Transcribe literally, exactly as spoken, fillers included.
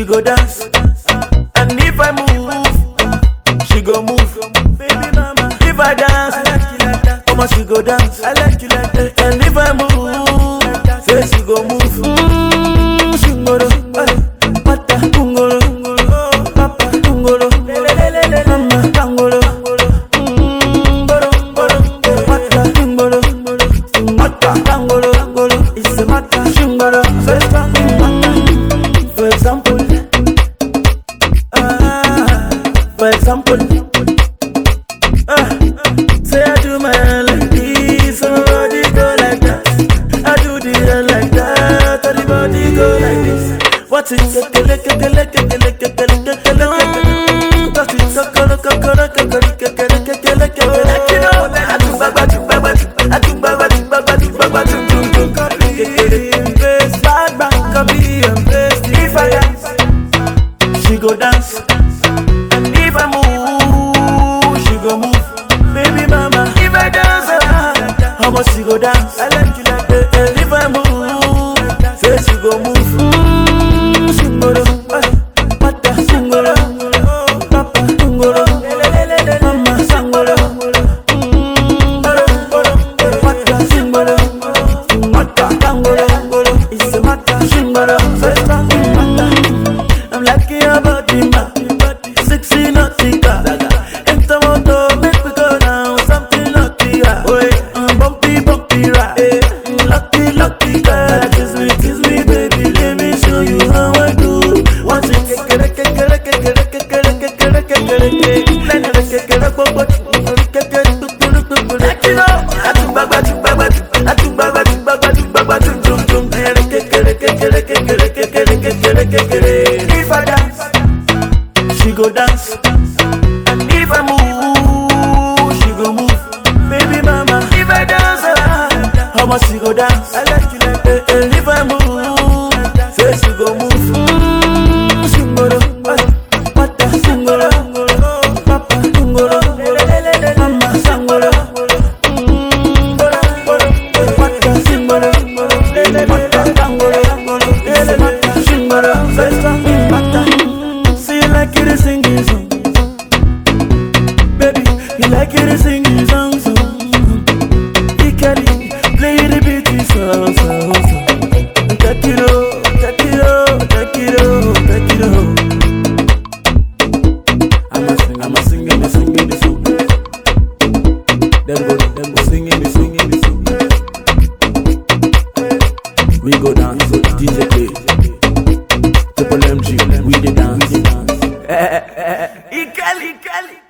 she go dance. And if I move, she go move. Baby mama, if I dance, I like you like that. Mama, she go dance. I like you like that. And if I move, say she go move. Mm, shingoro, pata kungoro, papa kungoro, mama kangoro. Mm, boro boro, pata kungoro, pata kangoro, it's a mata shingoro. For example, ah, for example, ah, say I do my hair like this, somebody go like that. I do the hair like that, everybody go like this. What is it? Kele kele kele kele kele kele. That's it. Kakara kakara kakara kakara kele kele. You know that I do baba do baba do, I do baba do baba do baba do do do. Copy and paste, bad bad copy and paste. If I dance, she go dance. And if I move, she go move. Baby mama, if I dance, how much she go dance? I like you like that. And if I move, say she go move. Mm, shingoro, pata shingoro, papa shingoro, mama shingoro. Mm, boro boro, pata shingoro, mata shingoro. It's a mata shingoro. I'm liking your body, ma. Sexy nautica. Enter moto, make me go down. Something naughty, boy. Um, bumpy, bumpy, ride. Eh, lucky, lucky girl. Kiss me, kiss me, baby. Let me show you how I do. Once you get get get get get get get get get get get get get get. Then you get get get pop pop. Get get get do do do do. Like you know, I do baba do baba do. I do baba do baba do baba do do do. Get get get get get get get get get get get get get. If I dance, she go dance. And if I move, she go move. Baby mama, if I dance, how much she go dance? I like you like that. And if I move, say she go move. Mm, shingoro, pata shingoro, papa shingoro, mama shingoro. Mm, boro boro, pata shingoro, pata shingoro, mata shingoro. See you like you to sing this song, baby. You like you to sing this song, so Ikali, play the beat, so so so. Take it oh, take it oh, take it oh, take it oh. I'm a sing, I'm a singing, the singing the song. Them go, them go singing, the singing the song. We go dance, so D J play. Triple M G, we the dance. Ikali, Ikali.